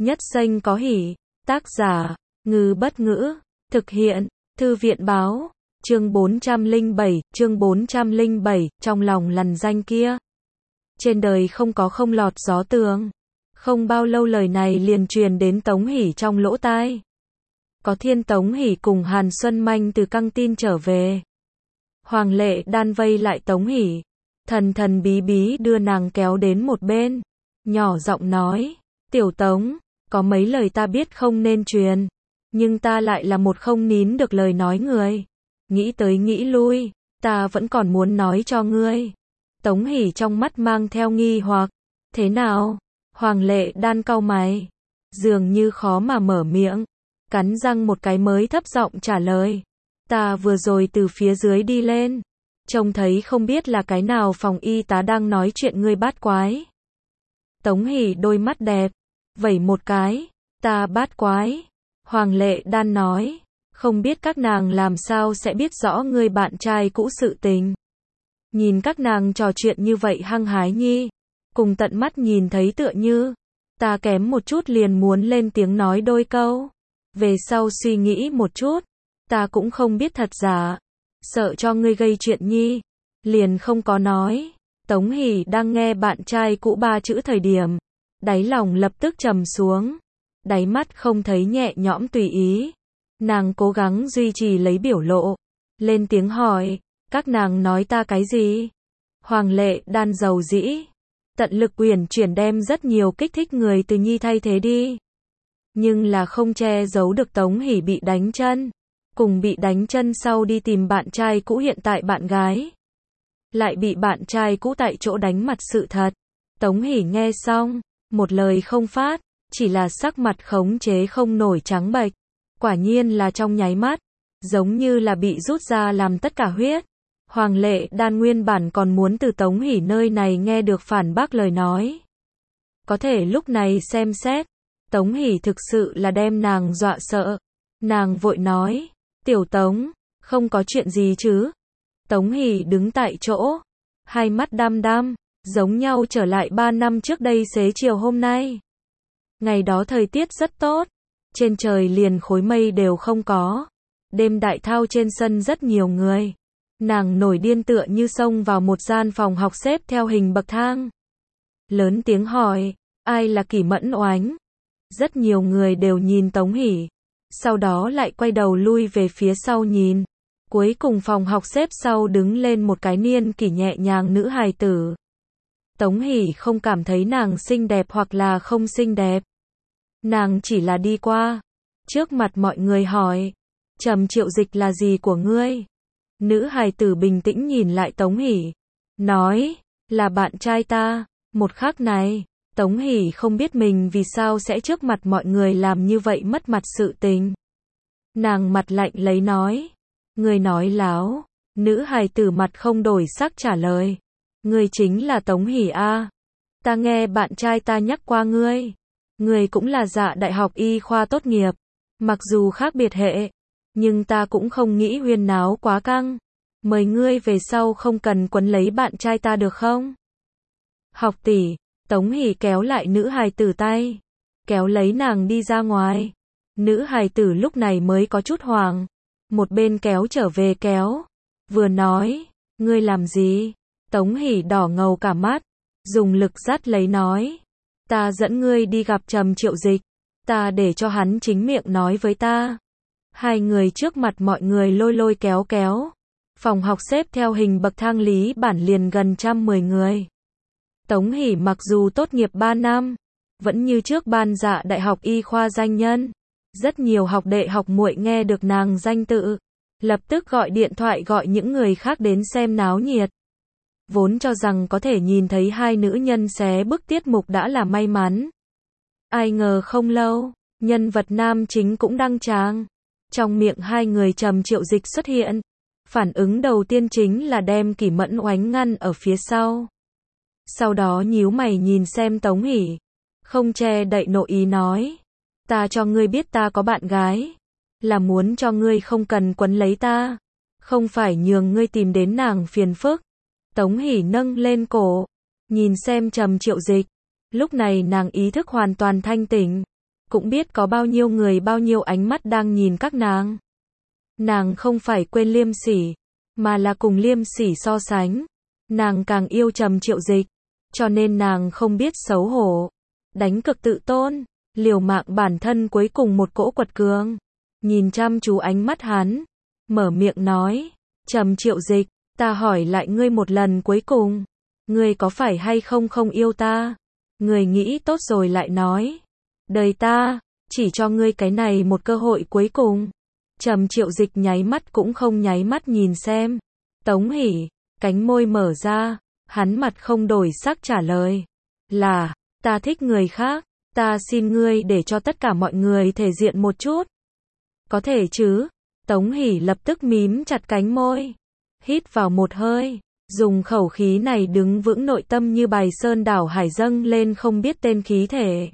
Nhất Xanh có hỉ. Tác giả, Ngư Bất Ngữ. Thực hiện, Thư viện báo. Chương 407, trong lòng lằn danh kia. Trên đời không có không lọt gió tường. Không bao lâu lời này liền truyền đến Tống Hỷ trong lỗ tai. Có Thiên Tống Hỷ cùng Hàn Xuân Manh từ căng tin trở về. Hoàng Lệ Đan vây lại Tống Hỷ, thần thần bí bí đưa nàng kéo đến một bên, nhỏ giọng nói, Tiểu Tống, có mấy lời ta biết không nên truyền, nhưng ta lại là một không nín được lời nói người. Nghĩ tới nghĩ lui, ta vẫn còn muốn nói cho ngươi. Tống Hỷ trong mắt mang theo nghi hoặc, thế nào? Hoàng Lệ Đan cau mày, dường như khó mà mở miệng, cắn răng một cái mới thấp giọng trả lời. Ta vừa rồi từ phía dưới đi lên, trông thấy không biết là cái nào phòng y tá đang nói chuyện ngươi bát quái. Tống Hỷ đôi mắt đẹp, vẩy một cái, ta bát quái. Hoàng Lệ Đan nói, không biết các nàng làm sao sẽ biết rõ ngươi bạn trai cũ sự tình. Nhìn các nàng trò chuyện như vậy hăng hái nhi, cùng tận mắt nhìn thấy tựa như, ta kém một chút liền muốn lên tiếng nói đôi câu. Về sau suy nghĩ một chút, ta cũng không biết thật giả, sợ cho ngươi gây chuyện nhi, liền không có nói. Tống Hỷ đang nghe bạn trai cũ ba chữ thời điểm, đáy lòng lập tức trầm xuống, đáy mắt không thấy nhẹ nhõm tùy ý. Nàng cố gắng duy trì lấy biểu lộ, lên tiếng hỏi, các nàng nói ta cái gì? Hoàng Lệ Đan dầu dĩ, tận lực uyển chuyển đem rất nhiều kích thích người từ nhi thay thế đi. Nhưng là không che giấu được Tống Hỷ bị đánh chân, cùng bị đánh chân sau đi tìm bạn trai cũ hiện tại bạn gái. Lại bị bạn trai cũ tại chỗ đánh mặt sự thật. Tống Hỷ nghe xong, một lời không phát, chỉ là sắc mặt khống chế không nổi trắng bệch. Quả nhiên là trong nháy mắt, giống như là bị rút ra làm tất cả huyết. Hoàng Lệ Đan nguyên bản còn muốn từ Tống Hỷ nơi này nghe được phản bác lời nói. Có thể lúc này xem xét, Tống Hỷ thực sự là đem nàng dọa sợ. Nàng vội nói, Tiểu Tống, không có chuyện gì chứ? Tống Hỷ đứng tại chỗ, hai mắt đăm đăm, giống nhau trở lại 3 năm trước đây xế chiều hôm nay. Ngày đó thời tiết rất tốt, trên trời liền khối mây đều không có. Đêm đại thao trên sân rất nhiều người. Nàng nổi điên tựa như xông vào một gian phòng học xếp theo hình bậc thang. Lớn tiếng hỏi, ai là Kỷ Mẫn Oánh? Rất nhiều người đều nhìn Tống Hỷ, sau đó lại quay đầu lui về phía sau nhìn. Cuối cùng phòng học xếp sau đứng lên một cái niên kỷ nhẹ nhàng nữ hài tử. Tống Hỷ không cảm thấy nàng xinh đẹp hoặc là không xinh đẹp. Nàng chỉ là đi qua, trước mặt mọi người hỏi, Trầm Triệu Dịch là gì của ngươi? Nữ hài tử bình tĩnh nhìn lại Tống Hỷ, nói, là bạn trai ta. Một khắc này, Tống Hỷ không biết mình vì sao sẽ trước mặt mọi người làm như vậy mất mặt sự tình. Nàng mặt lạnh lấy nói, ngươi nói láo. Nữ hài tử mặt không đổi sắc trả lời, ngươi chính là Tống Hỷ a. Ta nghe bạn trai ta nhắc qua ngươi. Ngươi cũng là Dạ đại học y khoa tốt nghiệp. Mặc dù khác biệt hệ, nhưng ta cũng không nghĩ huyên náo quá căng. Mời ngươi về sau không cần quấn lấy bạn trai ta được không? Học tỷ, Tống Hỷ kéo lại nữ hài tử tay, kéo lấy nàng đi ra ngoài. Nữ hài tử lúc này mới có chút hoảng, một bên kéo trở về kéo, vừa nói, ngươi làm gì? Tống Hỷ đỏ ngầu cả mắt, dùng lực dắt lấy nói, ta dẫn ngươi đi gặp Trầm Triệu Dịch, ta để cho hắn chính miệng nói với ta. Hai người trước mặt mọi người lôi lôi kéo kéo. Phòng học xếp theo hình bậc thang lý bản liền gần 110 người. Tống Hỷ mặc dù tốt nghiệp 3 năm, vẫn như trước ban Dạ đại học y khoa danh nhân. Rất nhiều học đệ học muội nghe được nàng danh tự, lập tức gọi điện thoại gọi những người khác đến xem náo nhiệt. Vốn cho rằng có thể nhìn thấy hai nữ nhân xé bức tiết mục đã là may mắn. Ai ngờ không lâu, nhân vật nam chính cũng đăng tràng. Trong miệng hai người Trầm Triệu Dịch xuất hiện. Phản ứng đầu tiên chính là đem Kỷ Mẫn Oánh ngăn ở phía sau. Sau đó nhíu mày nhìn xem Tống Hỷ, không che đậy nội ý nói, ta cho ngươi biết ta có bạn gái, là muốn cho ngươi không cần quấn lấy ta, không phải nhường ngươi tìm đến nàng phiền phức. Tống Hỷ nâng lên cổ, nhìn xem Trầm Triệu Dịch, lúc này nàng ý thức hoàn toàn thanh tỉnh, cũng biết có bao nhiêu người bao nhiêu ánh mắt đang nhìn các nàng. Nàng không phải quên Liêm Sỉ, mà là cùng Liêm Sỉ so sánh. Nàng càng yêu Trầm Triệu Dịch, cho nên nàng không biết xấu hổ. Đánh cực tự tôn, liều mạng bản thân cuối cùng một cỗ quật cường. Nhìn chăm chú ánh mắt hắn, mở miệng nói, Trầm Triệu Dịch, ta hỏi lại ngươi một lần cuối cùng. Ngươi có phải hay không không yêu ta? Ngươi nghĩ tốt rồi lại nói. Đời ta, chỉ cho ngươi cái này một cơ hội cuối cùng. Trầm Triệu Dịch nháy mắt cũng không nháy mắt nhìn xem. Tống Hỷ, cánh môi mở ra, hắn mặt không đổi sắc trả lời. Là, ta thích người khác, ta xin ngươi để cho tất cả mọi người thể diện một chút. Có thể chứ? Tống Hỷ lập tức mím chặt cánh môi. Hít vào một hơi, dùng khẩu khí này đứng vững nội tâm như bài sơn đảo hải dâng lên không biết tên khí thể.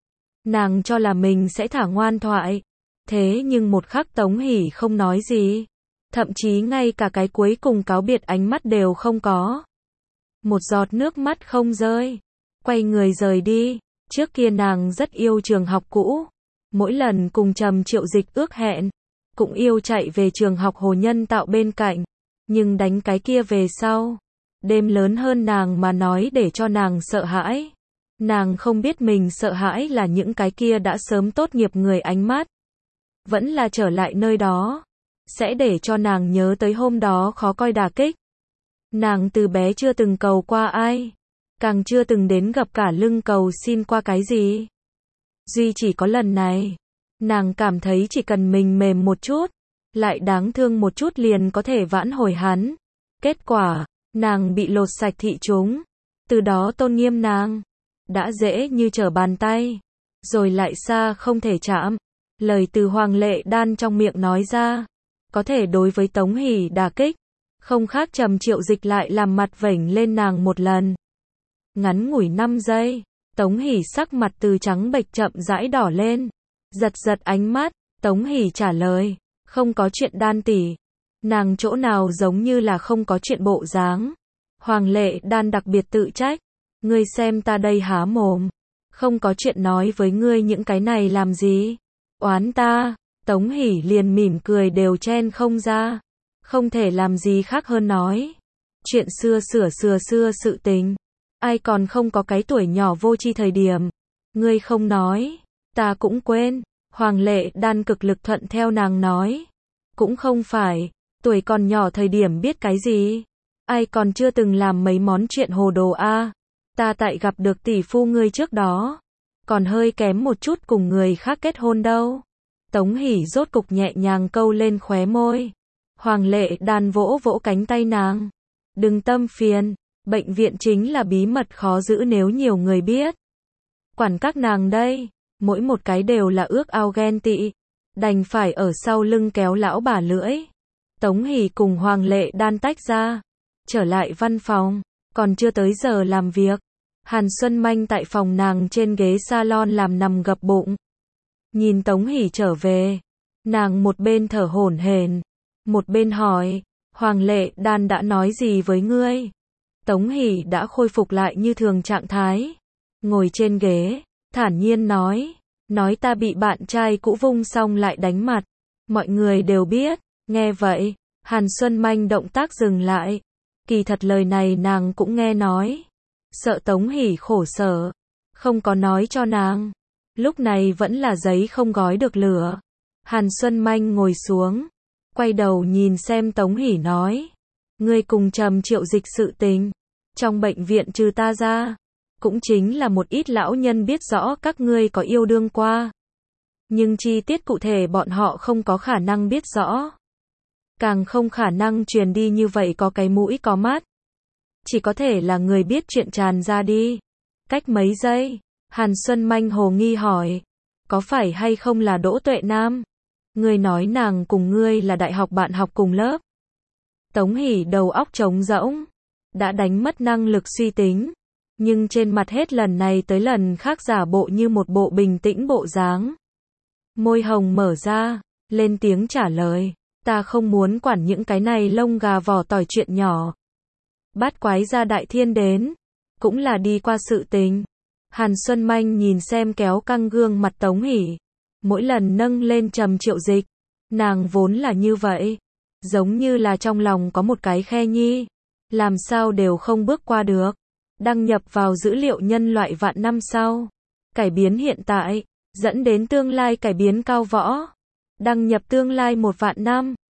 Nàng cho là mình sẽ thả ngoan thoại. Thế nhưng một khắc Tống Hỷ không nói gì. Thậm chí ngay cả cái cuối cùng cáo biệt ánh mắt đều không có. Một giọt nước mắt không rơi. Quay người rời đi. Trước kia nàng rất yêu trường học cũ. Mỗi lần cùng Trầm Triệu Dịch ước hẹn, cũng yêu chạy về trường học Hồ Nhân Tạo bên cạnh. Nhưng đánh cái kia về sau, đêm lớn hơn nàng mà nói để cho nàng sợ hãi. Nàng không biết mình sợ hãi là những cái kia đã sớm tốt nghiệp người ánh mắt. Vẫn là trở lại nơi đó, sẽ để cho nàng nhớ tới hôm đó khó coi đả kích. Nàng từ bé chưa từng cầu qua ai, càng chưa từng đến gặp cả lưng cầu xin qua cái gì. Duy chỉ có lần này, nàng cảm thấy chỉ cần mình mềm một chút, lại đáng thương một chút liền có thể vãn hồi hắn. Kết quả, nàng bị lột sạch thị chúng. Từ đó tôn nghiêm nàng đã dễ như trở bàn tay, rồi lại xa không thể chạm. Lời từ Hoàng Lệ Đan trong miệng nói ra, có thể đối với Tống Hỷ đả kích, không khác Trầm Triệu Dịch lại làm mặt vểnh lên nàng một lần. Ngắn ngủi 5 giây, Tống Hỷ sắc mặt từ trắng bệch chậm rãi đỏ lên. Giật giật ánh mắt, Tống Hỷ trả lời, không có chuyện Đan tỷ. Nàng chỗ nào giống như là không có chuyện bộ dáng. Hoàng Lệ Đan đặc biệt tự trách, ngươi xem ta đây há mồm, không có chuyện nói với ngươi những cái này làm gì? Oán ta? Tống Hỷ liền mỉm cười đều chen không ra, không thể làm gì khác hơn nói. Chuyện xưa xưa sự tình, ai còn không có cái tuổi nhỏ vô tri thời điểm. Ngươi không nói, ta cũng quên. Hoàng Lệ Đan cực lực thuận theo nàng nói. Cũng không phải, tuổi còn nhỏ thời điểm biết cái gì. Ai còn chưa từng làm mấy món chuyện hồ đồ a. Ta tại gặp được tỷ phu ngươi trước đó, còn hơi kém một chút cùng người khác kết hôn đâu. Tống Hỷ rốt cục nhẹ nhàng câu lên khóe môi. Hoàng Lệ Đan vỗ vỗ cánh tay nàng. Đừng tâm phiền, bệnh viện chính là bí mật khó giữ nếu nhiều người biết. Quản các nàng đây, mỗi một cái đều là ước ao ghen tị, đành phải ở sau lưng kéo lão bà lưỡi. Tống Hỷ cùng Hoàng Lệ Đan tách ra, trở lại văn phòng, còn chưa tới giờ làm việc. Hàn Xuân Manh tại phòng nàng trên ghế salon làm nằm gập bụng. Nhìn Tống Hỷ trở về, nàng một bên thở hổn hển, một bên hỏi, Hoàng Lệ Đan đã nói gì với ngươi? Tống Hỷ đã khôi phục lại như thường trạng thái, ngồi trên ghế, thản nhiên nói ta bị bạn trai cũ vung xong lại đánh mặt, mọi người đều biết. Nghe vậy, Hàn Xuân Manh động tác dừng lại, kỳ thật lời này nàng cũng nghe nói, sợ Tống Hỷ khổ sở, không có nói cho nàng. Lúc này vẫn là giấy không gói được lửa. Hàn Xuân Manh ngồi xuống, quay đầu nhìn xem Tống Hỷ nói, ngươi cùng Trầm Triệu Dịch sự tình, trong bệnh viện trừ ta ra, cũng chính là một ít lão nhân biết rõ các ngươi có yêu đương qua. Nhưng chi tiết cụ thể bọn họ không có khả năng biết rõ. Càng không khả năng truyền đi như vậy có cái mũi có mắt. Chỉ có thể là người biết chuyện tràn ra đi. Cách mấy giây, Hàn Xuân Manh hồ nghi hỏi, có phải hay không là Đỗ Tuệ Nam? Ngươi nói nàng cùng ngươi là đại học bạn học cùng lớp. Tống Hỷ đầu óc trống rỗng, đã đánh mất năng lực suy tính, nhưng trên mặt hết lần này tới lần khác giả bộ như một bộ bình tĩnh bộ dáng. Môi hồng mở ra, lên tiếng trả lời, ta không muốn quản những cái này lông gà vỏ tỏi chuyện nhỏ. Bát quái gia đại thiên đến, cũng là đi qua sự tình. Hàn Xuân Manh nhìn xem kéo căng gương mặt Tống Hỷ. Mỗi lần nâng lên trầm Triệu Dịch. Nàng vốn là như vậy. Giống như là trong lòng có một cái khe nhi. Làm sao đều không bước qua được. Đăng nhập vào dữ liệu nhân loại vạn năm sau. Cải biến hiện tại. Dẫn đến tương lai cải biến cao võ. Đăng nhập tương lai 1 vạn năm.